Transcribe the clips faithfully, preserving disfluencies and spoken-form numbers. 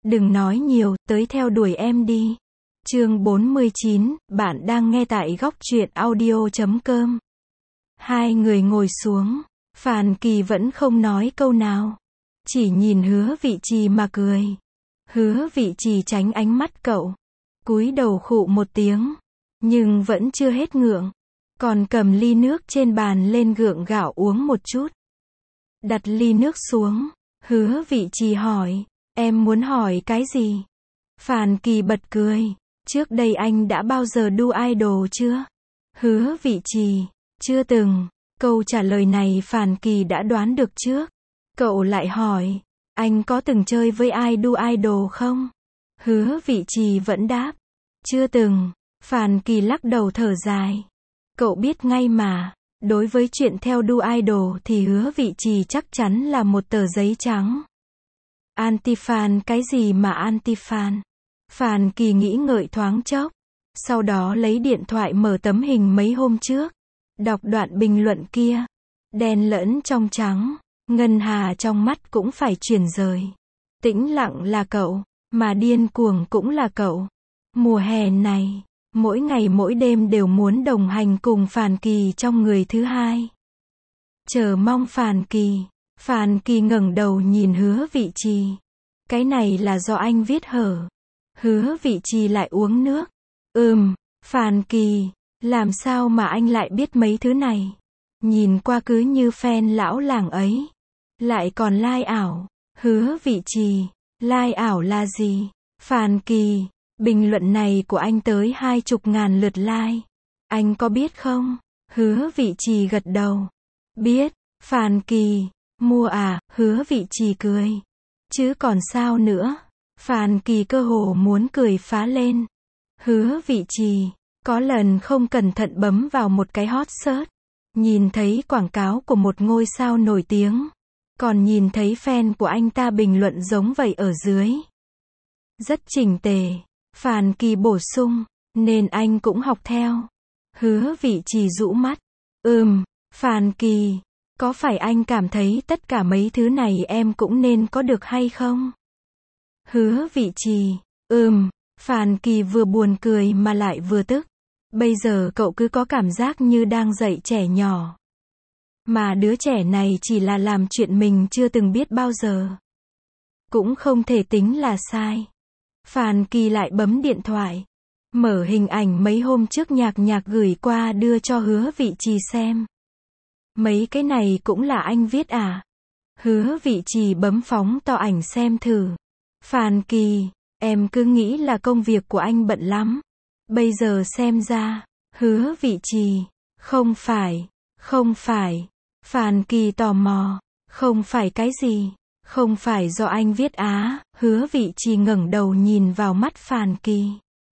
Đừng nói nhiều, tới theo đuổi em đi. Chương bốn mươi chín, bạn đang nghe tại góc truyện audio chấm com. Hai người ngồi xuống, Phàn Kỳ vẫn không nói câu nào, chỉ nhìn Hứa Vị Trì mà cười. Hứa Vị Trì tránh ánh mắt cậu, cúi đầu khụ một tiếng, nhưng vẫn chưa hết ngượng, còn cầm ly nước trên bàn lên gượng gạo uống một chút. Đặt ly nước xuống, Hứa Vị Trì hỏi, em muốn hỏi cái gì? Phàn Kỳ bật cười, trước đây anh đã bao giờ đu idol chưa? Hứa Vị Trì, chưa từng. Câu trả lời này Phàn Kỳ đã đoán được trước. Cậu lại hỏi, anh có từng chơi với ai đu idol không? Hứa Vị Trì vẫn đáp, chưa từng. Phàn Kỳ lắc đầu thở dài. Cậu biết ngay mà, đối với chuyện theo đu idol thì Hứa Vị Trì chắc chắn là một tờ giấy trắng. Anti-fan cái gì mà anti-fan? Phàn Kỳ nghĩ ngợi thoáng chốc, sau đó lấy điện thoại mở tấm hình mấy hôm trước, đọc đoạn bình luận kia. Đen lẫn trong trắng, ngân hà trong mắt cũng phải chuyển rời. Tĩnh lặng là cậu, mà điên cuồng cũng là cậu. Mùa hè này, mỗi ngày mỗi đêm đều muốn đồng hành cùng Phàn Kỳ trong người thứ hai. Chờ mong Phàn Kỳ. Phàn Kỳ ngẩng đầu nhìn Hứa Vị Trì. Cái này là do anh viết hở? Hứa Vị Trì lại uống nước. Ừm, Phàn Kỳ, làm sao mà anh lại biết mấy thứ này? Nhìn qua cứ như fan lão làng ấy. Lại còn like ảo. Hứa Vị Trì, like ảo là gì? Phàn Kỳ, bình luận này của anh tới hai chục ngàn lượt like. Anh có biết không? Hứa Vị Trì gật đầu. Biết. Phàn Kỳ, mua à? Hứa Vị Trì cười. Chứ còn sao nữa? Phàn Kỳ cơ hồ muốn cười phá lên. Hứa Vị Trì, có lần không cẩn thận bấm vào một cái hot search, nhìn thấy quảng cáo của một ngôi sao nổi tiếng, còn nhìn thấy fan của anh ta bình luận giống vậy ở dưới. Rất chỉnh tề. Phàn Kỳ bổ sung, nên anh cũng học theo. Hứa Vị Trì rũ mắt. Ừm, Phàn Kỳ, có phải anh cảm thấy tất cả mấy thứ này em cũng nên có được hay không? Hứa Vị Trì, ừm. Phàn Kỳ vừa buồn cười mà lại vừa tức. Bây giờ cậu cứ có cảm giác như đang dạy trẻ nhỏ. Mà đứa trẻ này chỉ là làm chuyện mình chưa từng biết bao giờ. Cũng không thể tính là sai. Phàn Kỳ lại bấm điện thoại, mở hình ảnh mấy hôm trước Nhạc Nhạc gửi qua đưa cho Hứa Vị Trì xem. Mấy cái này cũng là anh viết à? Hứa Vị Trì bấm phóng to ảnh xem thử. Phàn Kỳ, em cứ nghĩ là công việc của anh bận lắm. Bây giờ xem ra, Hứa Vị Trì, không phải, không phải. Phàn Kỳ tò mò, không phải cái gì? Không phải do anh viết á? Hứa Vị Trì ngẩng đầu nhìn vào mắt Phàn Kỳ.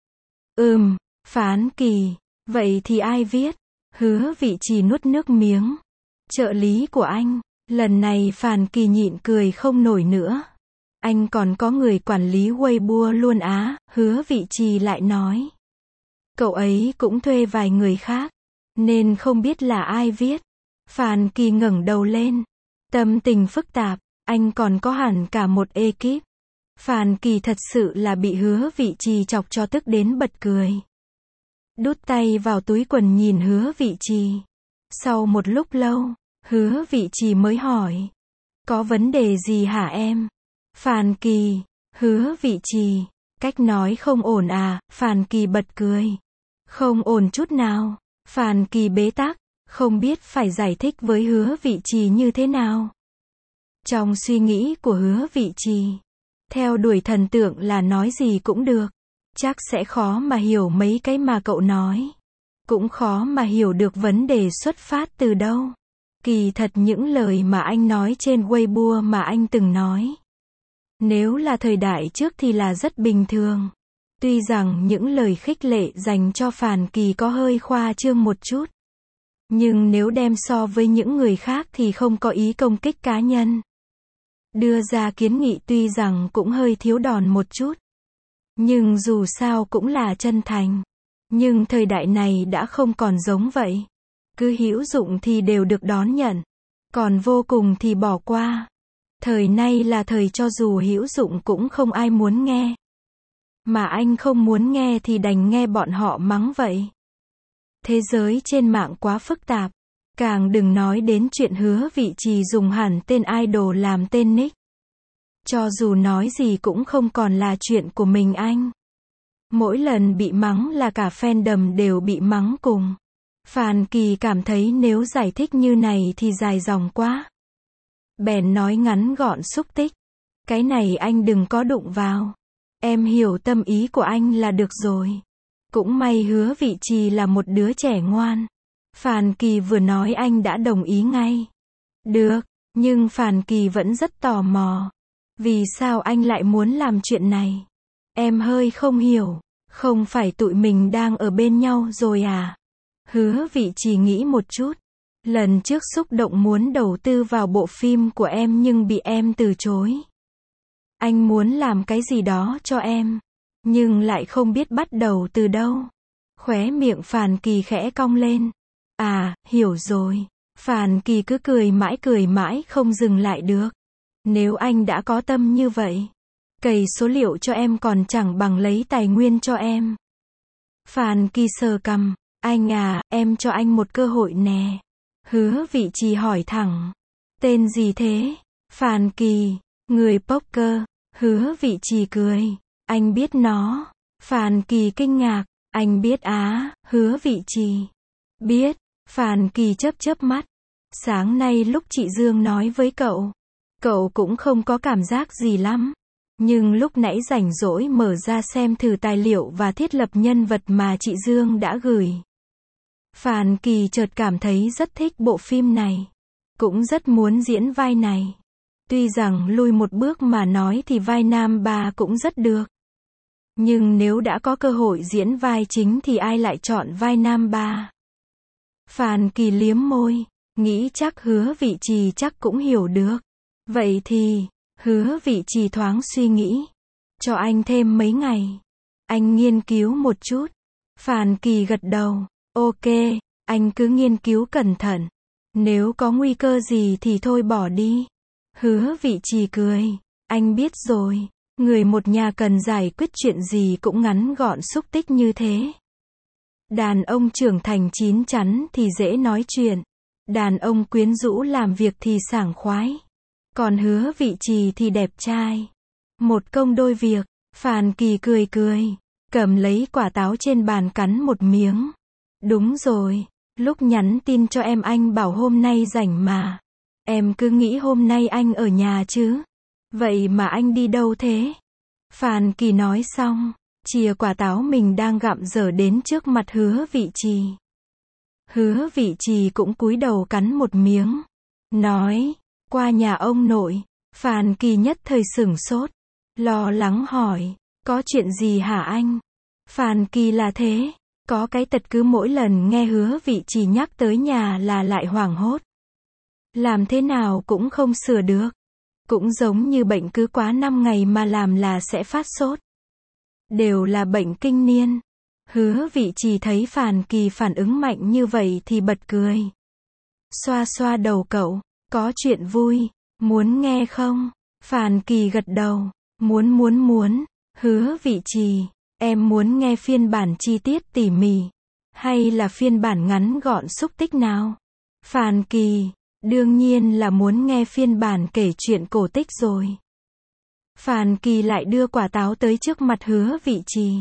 Ừm, Phàn Kỳ, vậy thì ai viết? Hứa Vị Trì nuốt nước miếng. Trợ lý của anh. Lần này Phàn Kỳ nhịn cười không nổi nữa. Anh còn có người quản lý Weibo luôn á? Hứa Vị Trì lại nói. Cậu ấy cũng thuê vài người khác, nên không biết là ai viết. Phàn Kỳ ngẩng đầu lên, tâm tình phức tạp. Anh còn có hẳn cả một ekip. Phàn Kỳ thật sự là bị Hứa Vị Trì chọc cho tức đến bật cười. Đút tay vào túi quần nhìn Hứa Vị Trì. Sau một lúc lâu, Hứa Vị Trì mới hỏi. Có vấn đề gì hả em? Phàn Kỳ, Hứa Vị Trì, cách nói không ổn à? Phàn Kỳ bật cười. Không ổn chút nào. Phàn Kỳ bế tắc, không biết phải giải thích với Hứa Vị Trì như thế nào. Trong suy nghĩ của Hứa Vị Trì, theo đuổi thần tượng là nói gì cũng được. Chắc sẽ khó mà hiểu mấy cái mà cậu nói. Cũng khó mà hiểu được vấn đề xuất phát từ đâu. Kỳ thật những lời mà anh nói trên Weibo mà anh từng nói, nếu là thời đại trước thì là rất bình thường. Tuy rằng những lời khích lệ dành cho Phàn Kỳ có hơi khoa trương một chút, nhưng nếu đem so với những người khác thì không có ý công kích cá nhân. Đưa ra kiến nghị tuy rằng cũng hơi thiếu đòn một chút, nhưng dù sao cũng là chân thành. Nhưng thời đại này đã không còn giống vậy. Cứ hữu dụng thì đều được đón nhận, còn vô cùng thì bỏ qua. Thời nay là thời cho dù hữu dụng cũng không ai muốn nghe. Mà anh không muốn nghe thì đành nghe bọn họ mắng vậy. Thế giới trên mạng quá phức tạp. Càng đừng nói đến chuyện Hứa Vị Trì dùng hẳn tên idol làm tên nick. Cho dù nói gì cũng không còn là chuyện của mình anh. Mỗi lần bị mắng là cả fandom đều bị mắng cùng. Phan Kỳ cảm thấy nếu giải thích như này thì dài dòng quá. Bèn nói ngắn gọn xúc tích. Cái này anh đừng có đụng vào. Em hiểu tâm ý của anh là được rồi. Cũng may Hứa Vị Trì là một đứa trẻ ngoan. Phan Kỳ vừa nói anh đã đồng ý ngay. Được, nhưng Phan Kỳ vẫn rất tò mò. Vì sao anh lại muốn làm chuyện này? Em hơi không hiểu. Không phải tụi mình đang ở bên nhau rồi à? Hứa Vị Trì nghĩ một chút. Lần trước xúc động muốn đầu tư vào bộ phim của em nhưng bị em từ chối. Anh muốn làm cái gì đó cho em. Nhưng lại không biết bắt đầu từ đâu. Khóe miệng Phan Kỳ khẽ cong lên. À, hiểu rồi. Phan Kỳ cứ cười mãi cười mãi không dừng lại được. Nếu anh đã có tâm như vậy, cày số liệu cho em còn chẳng bằng lấy tài nguyên cho em. Phan Kỳ sờ cằm. Anh à, em cho anh một cơ hội nè. Hứa Vị Trì hỏi thẳng. Tên gì thế? Phan Kỳ. Người poker. Hứa Vị Trì cười. Anh biết nó. Phan Kỳ kinh ngạc. Anh biết á? Hứa Vị Trì. Biết. Phan Kỳ chớp chớp mắt. Sáng nay lúc chị Dương nói với cậu, cậu cũng không có cảm giác gì lắm. Nhưng lúc nãy rảnh rỗi mở ra xem thử tài liệu và thiết lập nhân vật mà chị Dương đã gửi. Phan Kỳ chợt cảm thấy rất thích bộ phim này. Cũng rất muốn diễn vai này. Tuy rằng lui một bước mà nói thì vai nam ba cũng rất được. Nhưng nếu đã có cơ hội diễn vai chính thì ai lại chọn vai nam ba? Phan Kỳ liếm môi. Nghĩ chắc Hứa Vị Trì chắc cũng hiểu được. Vậy thì, Hứa Vị Trì thoáng suy nghĩ. Cho anh thêm mấy ngày. Anh nghiên cứu một chút. Phan Kỳ gật đầu. Ok, anh cứ nghiên cứu cẩn thận. Nếu có nguy cơ gì thì thôi bỏ đi. Hứa Vị Trì cười. Anh biết rồi. Người một nhà cần giải quyết chuyện gì cũng ngắn gọn xúc tích như thế. Đàn ông trưởng thành chín chắn thì dễ nói chuyện. Đàn ông quyến rũ làm việc thì sảng khoái. Còn Hứa Vị Trì thì đẹp trai. Một công đôi việc. Phan Kỳ cười cười. Cầm lấy quả táo trên bàn cắn một miếng. Đúng rồi. Lúc nhắn tin cho em anh bảo hôm nay rảnh mà. Em cứ nghĩ hôm nay anh ở nhà chứ. Vậy mà anh đi đâu thế? Phan Kỳ nói xong, chìa quả táo mình đang gặm dở đến trước mặt Hứa Vị Trì. Hứa Vị Trì cũng cúi đầu cắn một miếng. Nói, qua nhà ông nội. Phan Kỳ nhất thời sửng sốt. Lo lắng hỏi, có chuyện gì hả anh? Phan Kỳ là thế. Có cái tật cứ mỗi lần nghe Hứa Vị Trì nhắc tới nhà là lại hoảng hốt. Làm thế nào cũng không sửa được. Cũng giống như bệnh cứ quá năm ngày mà làm là sẽ phát sốt. Đều là bệnh kinh niên. Hứa Vị Trì thấy Phan Kỳ phản ứng mạnh như vậy thì bật cười. Xoa xoa đầu cậu, có chuyện vui, muốn nghe không? Phan Kỳ gật đầu, muốn muốn muốn. Hứa Vị Trì, em muốn nghe phiên bản chi tiết tỉ mỉ, hay là phiên bản ngắn gọn xúc tích nào? Phan Kỳ, đương nhiên là muốn nghe phiên bản kể chuyện cổ tích rồi. Phan Kỳ lại đưa quả táo tới trước mặt Hứa Vị Trì.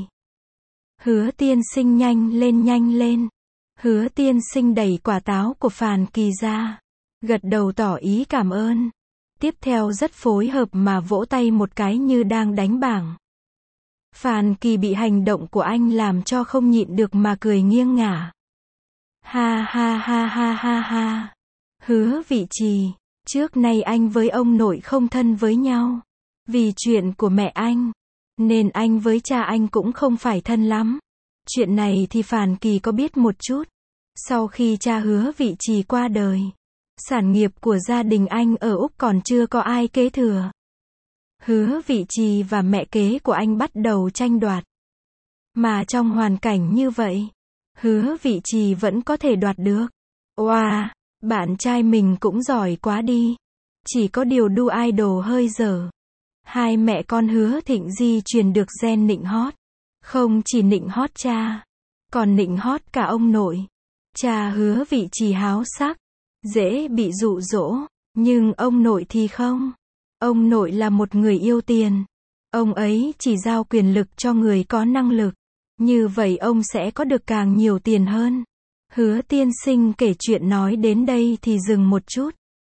Hứa tiên sinh nhanh lên nhanh lên. Hứa tiên sinh đẩy quả táo của Phan Kỳ ra. Gật đầu tỏ ý cảm ơn. Tiếp theo rất phối hợp mà vỗ tay một cái như đang đánh bảng. Phan Kỳ bị hành động của anh làm cho không nhịn được mà cười nghiêng ngả. Ha ha ha ha ha ha. Hứa Vị Trì, trước nay anh với ông nội không thân với nhau. Vì chuyện của mẹ anh, nên anh với cha anh cũng không phải thân lắm. Chuyện này thì Phan Kỳ có biết một chút. Sau khi cha Hứa Vị Trì qua đời, sản nghiệp của gia đình anh ở Úc còn chưa có ai kế thừa. Hứa Vị Trì và mẹ kế của anh bắt đầu tranh đoạt. Mà trong hoàn cảnh như vậy, Hứa Vị Trì vẫn có thể đoạt được. Oa, wow, bạn trai mình cũng giỏi quá đi. Chỉ có điều đu idol hơi dở. Hai mẹ con Hứa Thịnh di truyền được gen nịnh hót. Không chỉ nịnh hót cha, còn nịnh hót cả ông nội. Cha Hứa Vị Trì háo sắc, dễ bị dụ dỗ, nhưng ông nội thì không. Ông nội là một người yêu tiền. Ông ấy chỉ giao quyền lực cho người có năng lực. Như vậy ông sẽ có được càng nhiều tiền hơn. Hứa tiên sinh kể chuyện nói đến đây thì dừng một chút.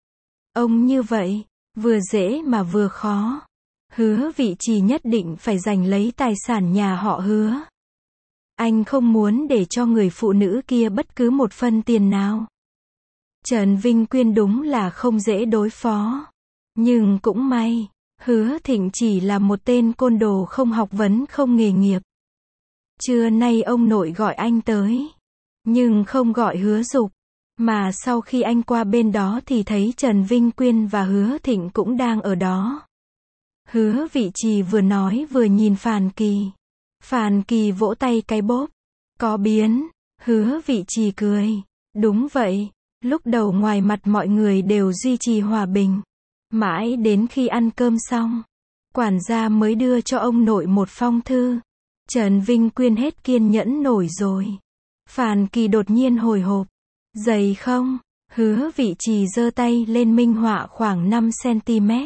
Ông như vậy, vừa dễ mà vừa khó. Hứa Vị Trì nhất định phải giành lấy tài sản nhà họ Hứa. Anh không muốn để cho người phụ nữ kia bất cứ một phân tiền nào. Trần Vinh Quyên đúng là không dễ đối phó. Nhưng cũng may, Hứa Thịnh chỉ là một tên côn đồ không học vấn không nghề nghiệp. Trưa nay ông nội gọi anh tới, nhưng không gọi Hứa Dục, mà sau khi anh qua bên đó thì thấy Trần Vinh Quyên và Hứa Thịnh cũng đang ở đó. Hứa Vị Trì vừa nói vừa nhìn Phàn Kỳ. Phàn Kỳ vỗ tay cái bốp. Có biến. Hứa Vị Trì cười. Đúng vậy. Lúc đầu ngoài mặt mọi người đều duy trì hòa bình. Mãi đến khi ăn cơm xong, quản gia mới đưa cho ông nội một phong thư. Trần Vinh Quyên hết kiên nhẫn nổi rồi. Phàn Kỳ đột nhiên hồi hộp. Dày không? Hứa Vị Trì giơ tay lên minh họa khoảng năm xăng-ti-mét.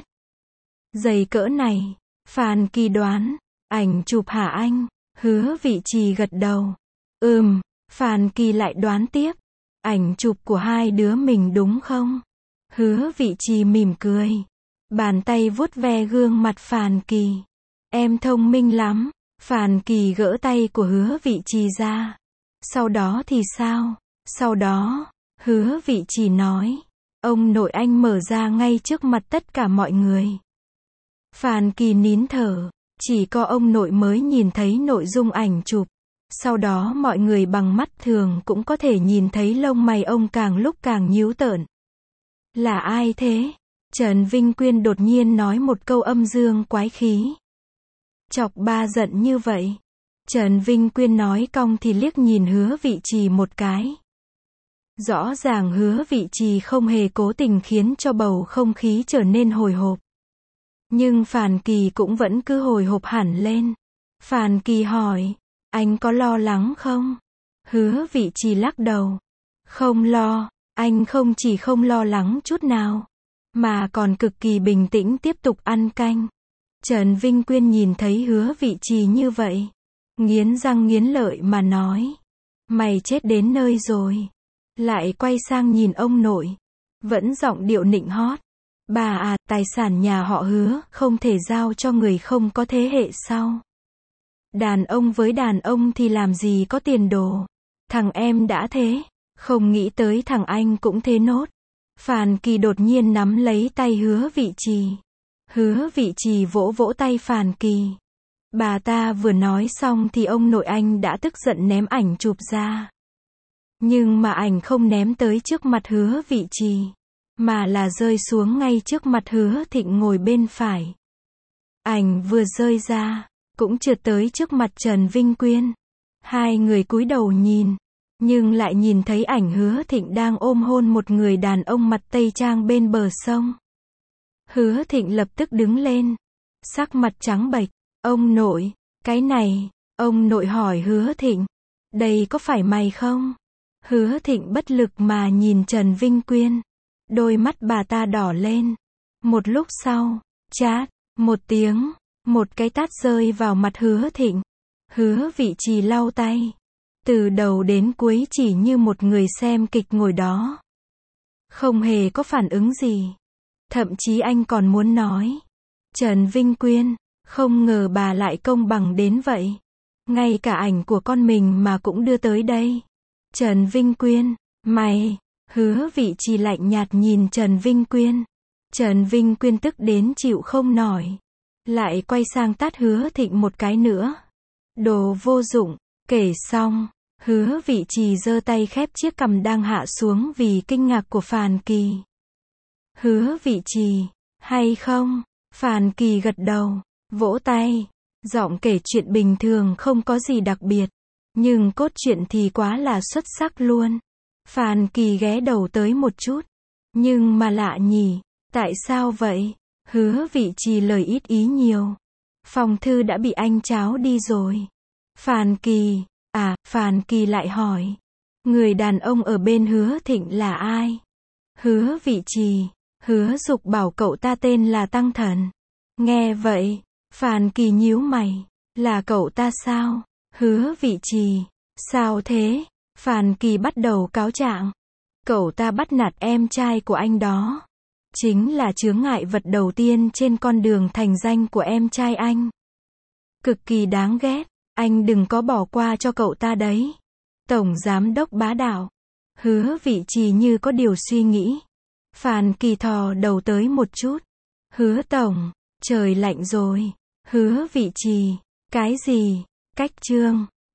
Dày cỡ này. Phàn Kỳ đoán. Ảnh chụp hả anh? Hứa Vị Trì gật đầu. Ừm. Phàn Kỳ lại đoán tiếp. Ảnh chụp của hai đứa mình đúng không? Hứa Vị Trì mỉm cười. Bàn tay vuốt ve gương mặt Phàn Kỳ. Em thông minh lắm. Phàn Kỳ gỡ tay của Hứa Vị Trì ra. Sau đó thì sao? Sau đó, Hứa Vị Trì nói. Ông nội anh mở ra ngay trước mặt tất cả mọi người. Phàn Kỳ nín thở. Chỉ có ông nội mới nhìn thấy nội dung ảnh chụp. Sau đó mọi người bằng mắt thường cũng có thể nhìn thấy lông mày ông càng lúc càng nhíu tợn. Là ai thế? Trần Vinh Quyên đột nhiên nói một câu âm dương quái khí. Chọc ba giận như vậy. Trần Vinh Quyên nói cong thì liếc nhìn Hứa Vị Trì một cái. Rõ ràng Hứa Vị Trì không hề cố tình khiến cho bầu không khí trở nên hồi hộp. Nhưng Phàn Kỳ cũng vẫn cứ hồi hộp hẳn lên. Phàn Kỳ hỏi, anh có lo lắng không? Hứa Vị Trì lắc đầu. Không lo, anh không chỉ không lo lắng chút nào, mà còn cực kỳ bình tĩnh tiếp tục ăn canh. Trần Vinh Quyên nhìn thấy Hứa Vị Trì như vậy, nghiến răng nghiến lợi mà nói. Mày chết đến nơi rồi. Lại quay sang nhìn ông nội. Vẫn giọng điệu nịnh hót. Bà à, tài sản nhà họ Hứa không thể giao cho người không có thế hệ sau. Đàn ông với đàn ông thì làm gì có tiền đồ. Thằng em đã thế, không nghĩ tới thằng anh cũng thế nốt. Phàn Kỳ đột nhiên nắm lấy tay Hứa Vị Trì. Hứa Vị Trì vỗ vỗ tay Phàn Kỳ. Bà ta vừa nói xong thì ông nội anh đã tức giận ném ảnh chụp ra. Nhưng mà ảnh không ném tới trước mặt Hứa Vị Trì, mà là rơi xuống ngay trước mặt Hứa Thịnh ngồi bên phải. Ảnh vừa rơi ra, cũng trượt tới trước mặt Trần Vinh Quyên. Hai người cúi đầu nhìn, nhưng lại nhìn thấy ảnh Hứa Thịnh đang ôm hôn một người đàn ông mặt tây trang bên bờ sông. Hứa Thịnh lập tức đứng lên, sắc mặt trắng bệch. Ông nội, cái này, ông nội hỏi Hứa Thịnh, đây có phải mày không? Hứa Thịnh bất lực mà nhìn Trần Vinh Quyên. Đôi mắt bà ta đỏ lên. Một lúc sau, chát, một tiếng, một cái tát rơi vào mặt Hứa Thịnh. Hứa Vị Trì lau tay. Từ đầu đến cuối chỉ như một người xem kịch ngồi đó. Không hề có phản ứng gì. Thậm chí anh còn muốn nói. Trần Vinh Quyên, không ngờ bà lại công bằng đến vậy. Ngay cả ảnh của con mình mà cũng đưa tới đây. Trần Vinh Quyên, mày, Hứa Vị Trì lạnh nhạt nhìn Trần Vinh Quyên. Trần Vinh Quyên tức đến chịu không nổi. Lại quay sang tát Hứa Thịnh một cái nữa. Đồ vô dụng, kể xong, Hứa Vị Trì giơ tay khép chiếc cằm đang hạ xuống vì kinh ngạc của Phàn Kỳ. Hứa Vị Trì, hay không? Phàn Kỳ gật đầu, vỗ tay, giọng kể chuyện bình thường không có gì đặc biệt. Nhưng cốt truyện thì quá là xuất sắc luôn. Phàn Kỳ ghé đầu tới một chút. Nhưng mà lạ nhỉ, Tại sao vậy? Hứa Vị Trì lời ít ý nhiều. Phong thư đã bị anh tráo đi rồi. Phàn Kỳ, à, Phàn Kỳ lại hỏi. Người đàn ông ở bên Hứa Thịnh là ai? Hứa Vị Trì, Hứa Dục bảo cậu ta tên là Tăng Thần. Nghe vậy, Phàn Kỳ nhíu mày. Là cậu ta sao? Hứa Vị Trì, sao thế? Phàn Kỳ bắt đầu cáo trạng. Cậu ta bắt nạt em trai của anh đó. Chính là chướng ngại vật đầu tiên trên con đường thành danh của em trai anh. Cực kỳ đáng ghét, anh đừng có bỏ qua cho cậu ta đấy. Tổng giám đốc bá đạo. Hứa Vị Trì như có điều suy nghĩ. Phàn Kỳ thò đầu tới một chút. Hứa tổng, trời lạnh rồi. Hứa Vị Trì, cái gì? Cách chương.